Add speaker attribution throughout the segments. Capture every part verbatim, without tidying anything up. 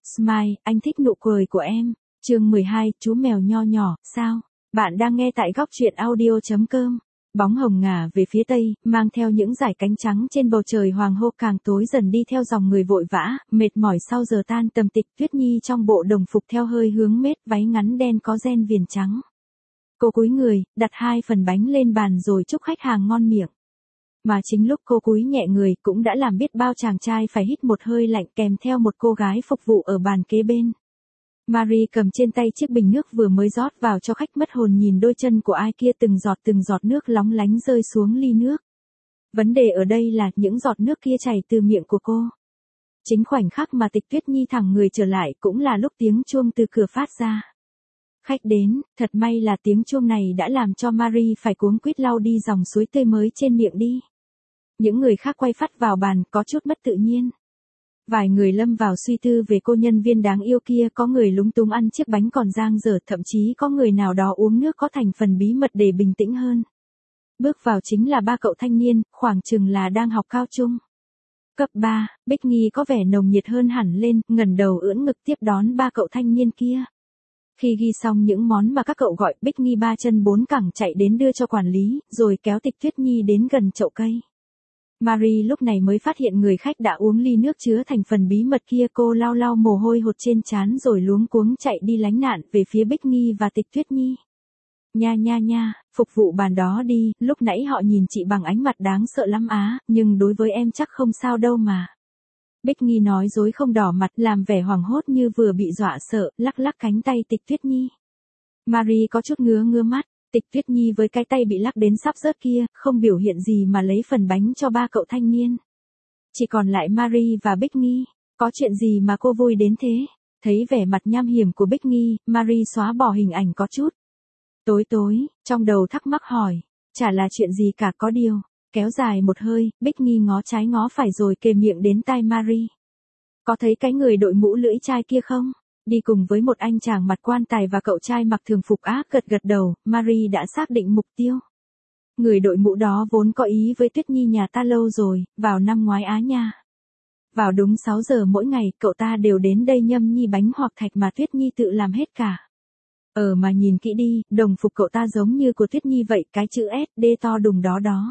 Speaker 1: Smile, anh thích nụ cười của em. Chương mười hai, chú mèo nho nhỏ, sao? Bạn đang nghe tại góc truyện audio chấm com. Bóng hồng ngả về phía tây, mang theo những dải cánh trắng trên bầu trời hoàng hôn càng tối dần đi theo dòng người vội vã, mệt mỏi sau giờ tan tầm tịch. Tuyết Nhi trong bộ đồng phục theo hơi hướng mết, váy ngắn đen có ren viền trắng. Cô cúi người, đặt hai phần bánh lên bàn rồi chúc khách hàng ngon miệng. Mà chính lúc cô cúi nhẹ người cũng đã làm biết bao chàng trai phải hít một hơi lạnh kèm theo một cô gái phục vụ ở bàn kế bên. Marie cầm trên tay chiếc bình nước vừa mới rót vào cho khách mất hồn nhìn đôi chân của ai kia từng giọt từng giọt nước lóng lánh rơi xuống ly nước. Vấn đề ở đây là những giọt nước kia chảy từ miệng của cô. Chính khoảnh khắc mà Tịch Tuyết Nhi thẳng người trở lại cũng là lúc tiếng chuông từ cửa phát ra. Khách đến, thật may là tiếng chuông này đã làm cho Marie phải cuống quýt lau đi dòng suối tươi mới trên miệng đi. Những người khác quay phắt vào bàn có chút mất tự nhiên. Vài người lâm vào suy tư về cô nhân viên đáng yêu kia, có người lúng túng ăn chiếc bánh còn dang dở, thậm chí có người nào đó uống nước có thành phần bí mật để bình tĩnh hơn. Bước vào chính là ba cậu thanh niên, khoảng chừng là đang học cao trung. Cấp ba, Bích Nghi có vẻ nồng nhiệt hơn hẳn lên, ngẩng đầu ưỡn ngực tiếp đón ba cậu thanh niên kia. Khi ghi xong những món mà các cậu gọi, Bích Nghi ba chân bốn cẳng chạy đến đưa cho quản lý, rồi kéo Tịch Tuyết Nhi đến gần chậu cây. Marie lúc này mới phát hiện người khách đã uống ly nước chứa thành phần bí mật kia. Cô lau lau mồ hôi hột trên trán rồi luống cuống chạy đi lánh nạn về phía Bích Nghi và Tịch Tuyết Nhi. Nha nha nha, phục vụ bàn đó đi, lúc nãy họ nhìn chị bằng ánh mặt đáng sợ lắm á, nhưng đối với em chắc không sao đâu mà. Bích Nghi nói dối không đỏ mặt, làm vẻ hoảng hốt như vừa bị dọa sợ, lắc lắc cánh tay Tịch Tuyết Nhi. Marie có chút ngứa ngứa mắt. Tịch Tuyết Nhi với cái tay bị lắc đến sắp rớt kia, không biểu hiện gì mà lấy phần bánh cho ba cậu thanh niên. Chỉ còn lại Marie và Bích Nghi. Có chuyện gì mà cô vui đến thế? Thấy vẻ mặt nham hiểm của Bích Nghi, Marie xóa bỏ hình ảnh có chút. Tối tối, trong đầu thắc mắc hỏi. Chả là chuyện gì cả, có điều. Kéo dài một hơi, Bích Nghi ngó trái ngó phải rồi kề miệng đến tai Marie. Có thấy cái người đội mũ lưỡi chai kia không? Đi cùng với một anh chàng mặt quan tài và cậu trai mặc thường phục á. Gật gật đầu, Marie đã xác định mục tiêu. Người đội mũ đó vốn có ý với Tuyết Nhi nhà ta lâu rồi, vào năm ngoái á nha. Vào đúng sáu giờ mỗi ngày, cậu ta đều đến đây nhâm nhi bánh hoặc thạch mà Tuyết Nhi tự làm hết cả. Ờ mà nhìn kỹ đi, đồng phục cậu ta giống như của Tuyết Nhi vậy, cái chữ ét đê to đùng đó đó.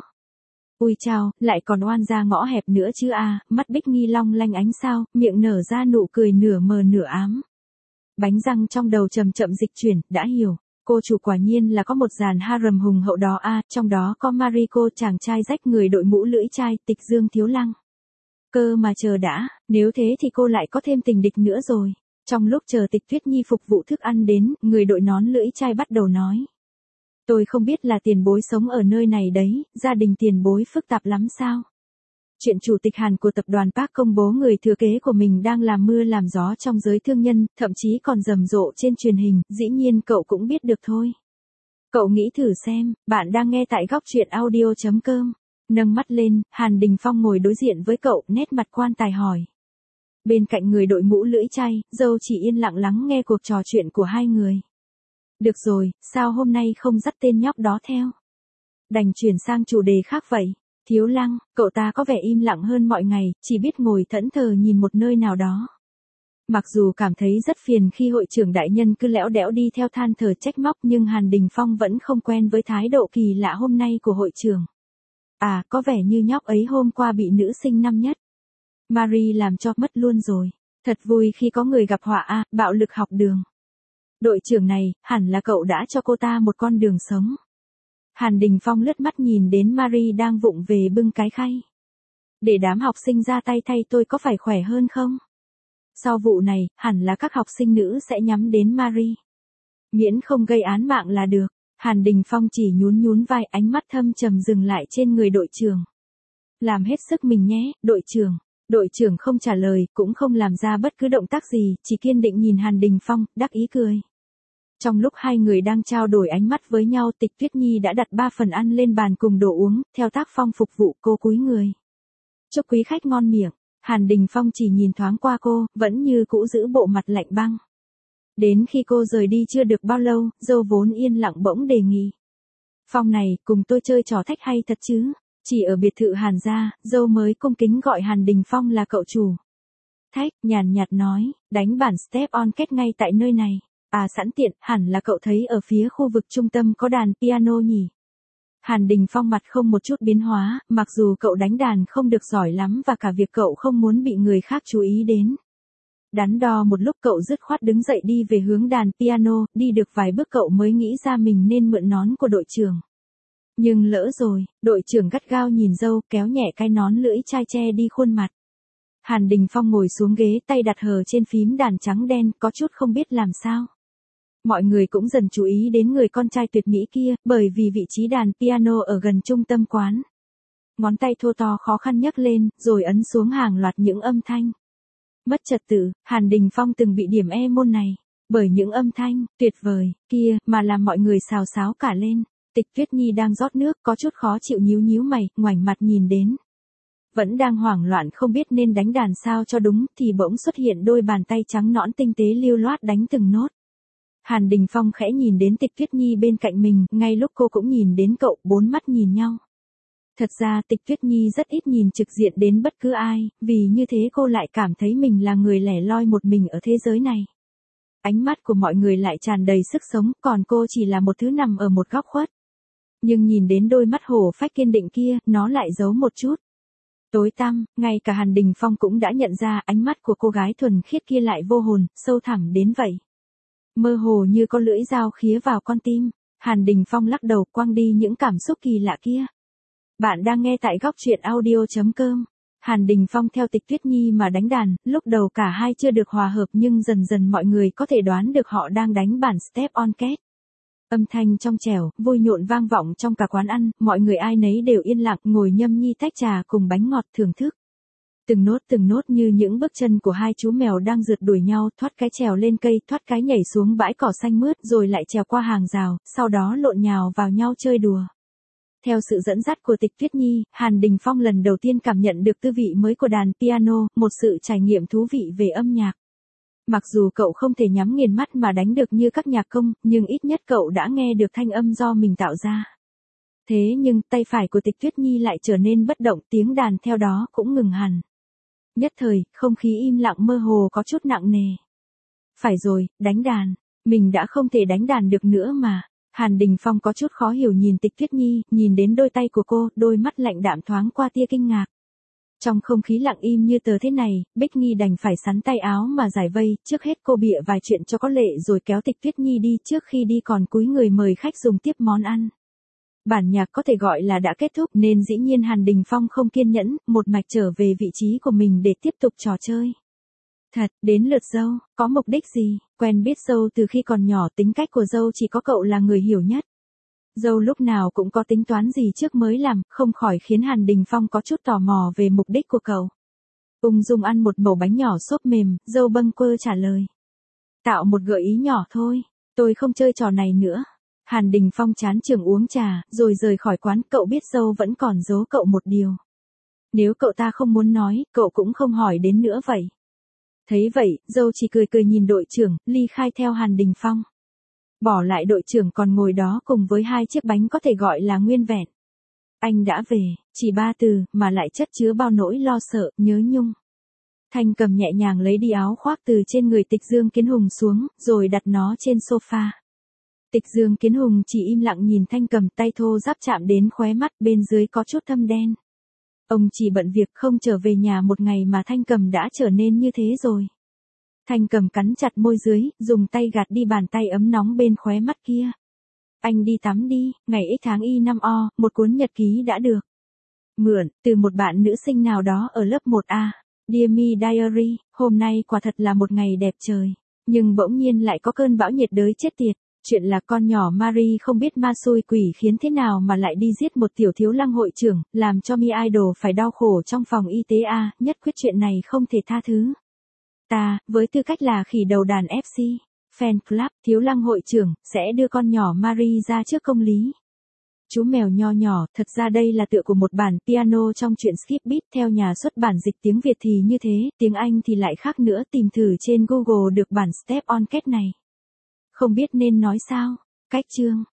Speaker 1: Ui chao, lại còn oan ra ngõ hẹp nữa chứ a. Mắt Bích Nghi long lanh ánh sao, miệng nở ra nụ cười nửa mờ nửa ám. Bánh răng trong đầu chậm chậm dịch chuyển, đã hiểu. Cô chủ quả nhiên là có một dàn harem hùng hậu đó a, trong đó có Mariko, chàng trai rách người đội mũ lưỡi chai, Tịch Dương Thiếu Lăng. Cơ mà chờ đã, nếu thế thì cô lại có thêm tình địch nữa rồi. Trong lúc chờ Tịch Tuyết Nhi phục vụ thức ăn đến, người đội nón lưỡi chai bắt đầu nói. Tôi không biết là tiền bối sống ở nơi này đấy, gia đình tiền bối phức tạp lắm sao? Chuyện chủ tịch Hàn của tập đoàn Park công bố người thừa kế của mình đang làm mưa làm gió trong giới thương nhân, thậm chí còn rầm rộ trên truyền hình, dĩ nhiên cậu cũng biết được thôi. Cậu nghĩ thử xem, bạn đang nghe tại góc truyện audio chấm com. Nâng mắt lên, Hàn Đình Phong ngồi đối diện với cậu, nét mặt quan tài hỏi. Bên cạnh người đội mũ lưỡi chai, dâu chỉ yên lặng lắng nghe cuộc trò chuyện của hai người. Được rồi, sao hôm nay không dắt tên nhóc đó theo? Đành chuyển sang chủ đề khác vậy. Thiếu Lăng, cậu ta có vẻ im lặng hơn mọi ngày, chỉ biết ngồi thẫn thờ nhìn một nơi nào đó. Mặc dù cảm thấy rất phiền khi hội trưởng đại nhân cứ lẽo đẽo đi theo than thở trách móc, nhưng Hàn Đình Phong vẫn không quen với thái độ kỳ lạ hôm nay của hội trưởng. À, có vẻ như nhóc ấy hôm qua bị nữ sinh năm nhất Marie làm cho mất luôn rồi. Thật vui khi có người gặp họa a, bạo lực học đường. Đội trưởng này, hẳn là cậu đã cho cô ta một con đường sống. Hàn Đình Phong lướt mắt nhìn đến Marie đang vụng về bưng cái khay. Để đám học sinh ra tay thay tôi có phải khỏe hơn không? Sau vụ này, hẳn là các học sinh nữ sẽ nhắm đến Marie. Miễn không gây án mạng là được. Hàn Đình Phong chỉ nhún nhún vai, ánh mắt thâm trầm dừng lại trên người đội trưởng. Làm hết sức mình nhé, đội trưởng. Đội trưởng không trả lời, cũng không làm ra bất cứ động tác gì, chỉ kiên định nhìn Hàn Đình Phong, đắc ý cười. Trong lúc hai người đang trao đổi ánh mắt với nhau, Tịch Tuyết Nhi đã đặt ba phần ăn lên bàn cùng đồ uống, theo tác phong phục vụ. Cô cúi người. Chúc quý khách ngon miệng. Hàn Đình Phong chỉ nhìn thoáng qua cô, vẫn như cũ giữ bộ mặt lạnh băng. Đến khi cô rời đi chưa được bao lâu, dâu vốn yên lặng bỗng đề nghị. Phong này, cùng tôi chơi trò thách hay thật chứ? Chỉ ở biệt thự Hàn gia, dâu mới cung kính gọi Hàn Đình Phong là cậu chủ. thách, nhàn nhạt nói, đánh bản step on kết ngay tại nơi này. À sẵn tiện, hẳn là cậu thấy ở phía khu vực trung tâm có đàn piano nhỉ? Hàn Đình Phong mặt không một chút biến hóa, mặc dù cậu đánh đàn không được giỏi lắm và cả việc cậu không muốn bị người khác chú ý đến. Đắn đo một lúc cậu dứt khoát đứng dậy đi về hướng đàn piano, đi được vài bước cậu mới nghĩ ra mình nên mượn nón của đội trưởng. Nhưng lỡ rồi, đội trưởng gắt gao nhìn dâu, kéo nhẹ cái nón lưỡi chai che đi khuôn mặt. Hàn Đình Phong ngồi xuống ghế, tay đặt hờ trên phím đàn trắng đen, có chút không biết làm sao. Mọi người cũng dần chú ý đến người con trai tuyệt mỹ kia, bởi vì vị trí đàn piano ở gần trung tâm quán. Ngón tay thô to khó khăn nhấc lên, rồi ấn xuống hàng loạt những âm thanh. Mất trật tự, Hàn Đình Phong từng bị điểm E môn này, bởi những âm thanh, tuyệt vời, kia, mà làm mọi người xào xáo cả lên. Tịch Tuyết Nhi đang rót nước, có chút khó chịu nhíu nhíu mày, ngoảnh mặt nhìn đến. Vẫn đang hoảng loạn không biết nên đánh đàn sao cho đúng, thì bỗng xuất hiện đôi bàn tay trắng nõn tinh tế lưu loát đánh từng nốt. Hàn Đình Phong khẽ nhìn đến Tịch Tuyết Nhi bên cạnh mình, ngay lúc cô cũng nhìn đến cậu, bốn mắt nhìn nhau. Thật ra Tịch Tuyết Nhi rất ít nhìn trực diện đến bất cứ ai, vì như thế cô lại cảm thấy mình là người lẻ loi một mình ở thế giới này. Ánh mắt của mọi người lại tràn đầy sức sống, còn cô chỉ là một thứ nằm ở một góc khuất. Nhưng nhìn đến đôi mắt hổ phách kiên định kia, nó lại giấu một chút tối tăm, ngay cả Hàn Đình Phong cũng đã nhận ra ánh mắt của cô gái thuần khiết kia lại vô hồn, sâu thẳm đến vậy. Mơ hồ như có lưỡi dao khía vào con tim, Hàn Đình Phong lắc đầu quăng đi những cảm xúc kỳ lạ kia. Bạn đang nghe tại góc truyện audio chấm com. Hàn Đình Phong theo Tịch Tuyết Nhi mà đánh đàn, lúc đầu cả hai chưa được hòa hợp nhưng dần dần mọi người có thể đoán được họ đang đánh bản step on kết. Âm thanh trong trẻo, vui nhộn vang vọng trong cả quán ăn, mọi người ai nấy đều yên lặng ngồi nhâm nhi tách trà cùng bánh ngọt thưởng thức. Từng nốt từng nốt như những bước chân của hai chú mèo đang rượt đuổi nhau, thoát cái trèo lên cây, thoát cái nhảy xuống bãi cỏ xanh mướt, rồi lại trèo qua hàng rào, sau đó lộn nhào vào nhau chơi đùa. Theo sự dẫn dắt của Tịch Tuyết Nhi, Hàn Đình Phong lần đầu tiên cảm nhận được tư vị mới của đàn piano, một sự trải nghiệm thú vị về âm nhạc. Mặc dù cậu không thể nhắm nghiền mắt mà đánh được như các nhạc công, nhưng ít nhất cậu đã nghe được thanh âm do mình tạo ra. Thế nhưng, tay phải của Tịch Tuyết Nhi lại trở nên bất động, tiếng đàn theo đó cũng ngừng hẳn. Nhất thời, không khí im lặng mơ hồ có chút nặng nề. Phải rồi, đánh đàn. Mình đã không thể đánh đàn được nữa mà. Hàn Đình Phong có chút khó hiểu nhìn Tịch Tuyết Nhi, nhìn đến đôi tay của cô, đôi mắt lạnh đạm thoáng qua tia kinh ngạc. Trong không khí lặng im như tờ thế này, Bích Nghi đành phải sắn tay áo mà giải vây, trước hết cô bịa vài chuyện cho có lệ rồi kéo Tịch Tuyết Nhi đi, trước khi đi còn cúi người mời khách dùng tiếp món ăn. Bản nhạc có thể gọi là đã kết thúc nên dĩ nhiên Hàn Đình Phong không kiên nhẫn, một mạch trở về vị trí của mình để tiếp tục trò chơi. Thật, đến lượt dâu, có mục đích gì? Quen biết dâu từ khi còn nhỏ, tính cách của dâu chỉ có cậu là người hiểu nhất. Dâu lúc nào cũng có tính toán gì trước mới làm, không khỏi khiến Hàn Đình Phong có chút tò mò về mục đích của cậu. Ung dung ăn một mẩu bánh nhỏ xốp mềm, dâu bâng quơ trả lời. Tạo một gợi ý nhỏ thôi, tôi không chơi trò này nữa. Hàn Đình Phong chán chường uống trà, rồi rời khỏi quán, cậu biết dâu vẫn còn giấu cậu một điều. Nếu cậu ta không muốn nói, cậu cũng không hỏi đến nữa vậy. Thấy vậy, dâu chỉ cười cười nhìn đội trưởng, ly khai theo Hàn Đình Phong. Bỏ lại đội trưởng còn ngồi đó cùng với hai chiếc bánh có thể gọi là nguyên vẹn. Anh đã về, chỉ ba từ, mà lại chất chứa bao nỗi lo sợ, nhớ nhung. Thanh Cầm nhẹ nhàng lấy đi áo khoác từ trên người Tịch Dương Kiến Hùng xuống, rồi đặt nó trên sofa. Tịch Dương Kiến Hùng chỉ im lặng nhìn Thanh Cầm, tay thô ráp chạm đến khóe mắt, bên dưới có chút thâm đen. Ông chỉ bận việc không trở về nhà một ngày mà Thanh Cầm đã trở nên như thế rồi. Thanh Cầm cắn chặt môi dưới, dùng tay gạt đi bàn tay ấm nóng bên khóe mắt kia. Anh đi tắm đi, ngày x tháng y năm o, một cuốn nhật ký đã được mượn từ một bạn nữ sinh nào đó ở lớp một A. Dear Me Diary, hôm nay quả thật là một ngày đẹp trời, nhưng bỗng nhiên lại có cơn bão nhiệt đới chết tiệt. Chuyện là con nhỏ Marie không biết ma xui quỷ khiến thế nào mà lại đi giết một tiểu thiếu lăng hội trưởng, làm cho Mi Idol phải đau khổ trong phòng y tế A, nhất quyết chuyện này không thể tha thứ. Ta, với tư cách là khỉ đầu đàn ép xê, fan club, thiếu lăng hội trưởng, sẽ đưa con nhỏ Marie ra trước công lý. Chú mèo nho nhỏ, thật ra đây là tựa của một bản piano trong truyện Skip Beat, theo nhà xuất bản dịch tiếng Việt thì như thế, tiếng Anh thì lại khác nữa, tìm thử trên Google được bản Step on Cat này. Không biết nên nói sao. Cách chương.